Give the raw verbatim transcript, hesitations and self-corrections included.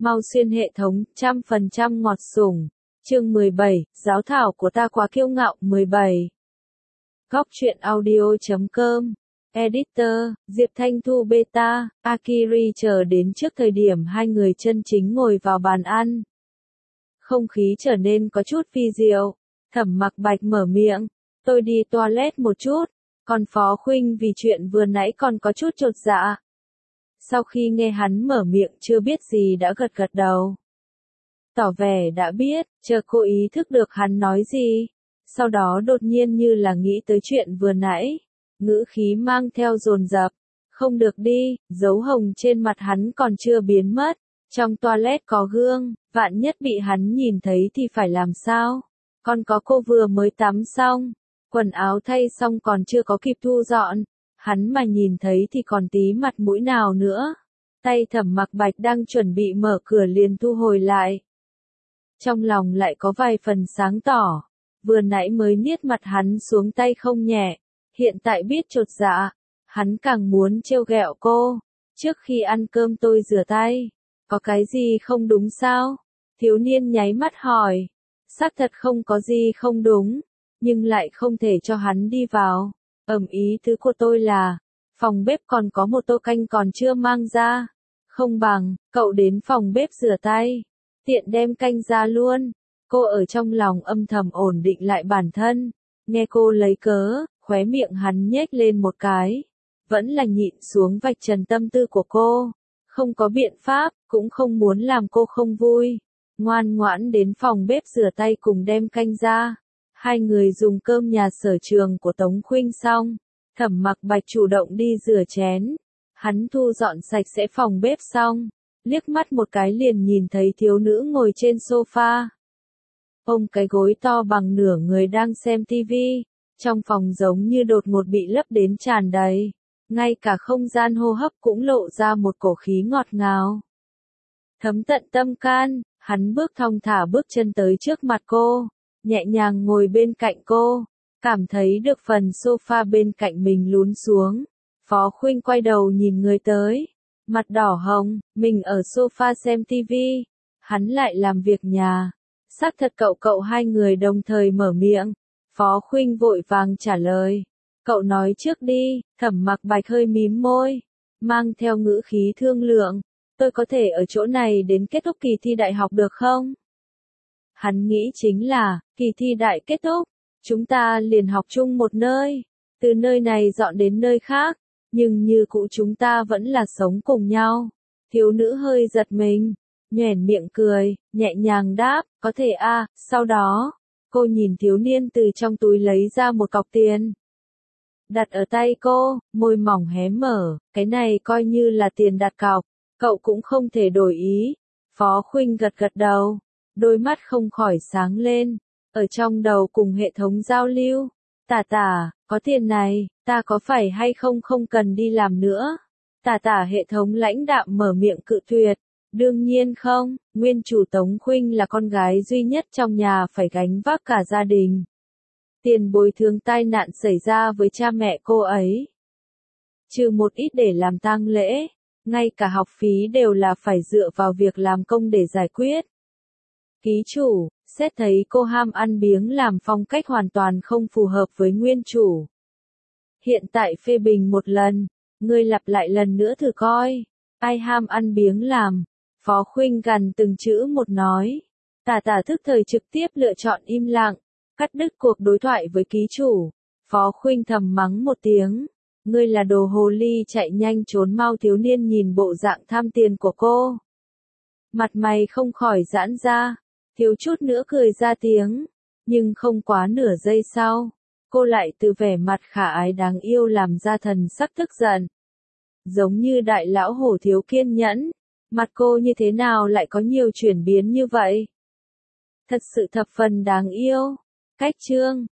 Mau xuyên hệ thống, trăm phần trăm ngọt sủng. Chương mười bảy, giáo thảo của ta quá kiêu ngạo. mười bảy. Góc truyện audio chấm com. Editor, Diệp Thanh Thu Beta, Akiri chờ đến trước thời điểm hai người chân chính ngồi vào bàn ăn. Không khí trở nên có chút vi diệu. Thẩm Mặc Bạch mở miệng, tôi đi toilet một chút, còn Phó Khuynh vì chuyện vừa nãy còn có chút chột dạ. Sau khi nghe hắn mở miệng chưa biết gì đã gật gật đầu. Tỏ vẻ đã biết, chờ cô ý thức được hắn nói gì. Sau đó đột nhiên như là nghĩ tới chuyện vừa nãy. Ngữ khí mang theo dồn dập. Không được đi, dấu hồng trên mặt hắn còn chưa biến mất. Trong toilet có gương, vạn nhất bị hắn nhìn thấy thì phải làm sao? Còn có cô vừa mới tắm xong, quần áo thay xong còn chưa có kịp thu dọn. Hắn mà nhìn thấy thì còn tí mặt mũi nào nữa. Tay Thẩm Mặc Bạch đang chuẩn bị mở cửa liền thu hồi lại. Trong lòng lại có vài phần sáng tỏ. Vừa nãy mới niết mặt hắn xuống tay không nhẹ. Hiện tại biết chột dạ. Hắn càng muốn trêu ghẹo cô. Trước khi ăn cơm tôi rửa tay. Có cái gì không đúng sao? Thiếu niên nháy mắt hỏi. Xác thật không có gì không đúng. Nhưng lại không thể cho hắn đi vào. Ẩm ý thứ của tôi là, phòng bếp còn có một tô canh còn chưa mang ra. Không bằng, cậu đến phòng bếp rửa tay. Tiện đem canh ra luôn. Cô ở trong lòng âm thầm ổn định lại bản thân. Nghe cô lấy cớ, khóe miệng hắn nhếch lên một cái. Vẫn là nhịn xuống vạch trần tâm tư của cô. Không có biện pháp, cũng không muốn làm cô không vui. Ngoan ngoãn đến phòng bếp rửa tay cùng đem canh ra. Hai người dùng cơm nhà sở trường của Tống Khuynh xong. Thẩm Mặc Bạch chủ động đi rửa chén. Hắn thu dọn sạch sẽ phòng bếp xong. Liếc mắt một cái liền nhìn thấy thiếu nữ ngồi trên sofa. Ôm cái gối to bằng nửa người đang xem tivi. Trong phòng giống như đột ngột bị lấp đến tràn đầy. Ngay cả không gian hô hấp cũng lộ ra một cổ khí ngọt ngào. Thấm tận tâm can, hắn bước thong thả bước chân tới trước mặt cô. Nhẹ nhàng ngồi bên cạnh cô, cảm thấy được phần sofa bên cạnh mình lún xuống. Phó Khuynh quay đầu nhìn người tới, mặt đỏ hồng, mình ở sofa xem tivi, hắn lại làm việc nhà. Xác thật cậu cậu hai người đồng thời mở miệng, Phó Khuynh vội vàng trả lời. Cậu nói trước đi, Thẩm Mặc Bạch hơi mím môi, mang theo ngữ khí thương lượng. Tôi có thể ở chỗ này đến kết thúc kỳ thi đại học được không? Hắn nghĩ chính là, kỳ thi đại kết thúc, chúng ta liền học chung một nơi, từ nơi này dọn đến nơi khác, nhưng như cũ chúng ta vẫn là sống cùng nhau. Thiếu nữ hơi giật mình, nhoẻn miệng cười, nhẹ nhàng đáp, có thể a. À. Sau đó, cô nhìn thiếu niên từ trong túi lấy ra một cọc tiền. Đặt ở tay cô, môi mỏng hé mở, cái này coi như là tiền đặt cọc, cậu cũng không thể đổi ý. Phó Khuynh gật gật đầu. Đôi mắt không khỏi sáng lên, ở trong đầu cùng hệ thống giao lưu. Tả tả, có tiền này, ta có phải hay không không cần đi làm nữa? Tả tả hệ thống lãnh đạm mở miệng cự tuyệt. Đương nhiên không, nguyên chủ Tống Khuynh là con gái duy nhất trong nhà phải gánh vác cả gia đình. Tiền bồi thường tai nạn xảy ra với cha mẹ cô ấy. Trừ một ít để làm tang lễ, ngay cả học phí đều là phải dựa vào việc làm công để giải quyết. Ký chủ, xét thấy cô ham ăn biếng làm phong cách hoàn toàn không phù hợp với nguyên chủ. Hiện tại phê bình một lần, ngươi lặp lại lần nữa thử coi. Ai ham ăn biếng làm? Phó Khuynh gằn từng chữ một nói. Tả tả thức thời trực tiếp lựa chọn im lặng, cắt đứt cuộc đối thoại với ký chủ. Phó Khuynh thầm mắng một tiếng. Ngươi là đồ hồ ly chạy nhanh trốn mau. Thiếu niên nhìn bộ dạng tham tiền của cô. Mặt mày không khỏi giãn ra. Thiếu chút nữa cười ra tiếng, nhưng không quá nửa giây sau, cô lại từ vẻ mặt khả ái đáng yêu làm ra thần sắc tức giận. Giống như đại lão hổ thiếu kiên nhẫn, mặt cô như thế nào lại có nhiều chuyển biến như vậy? Thật sự thập phần đáng yêu. Cách chương,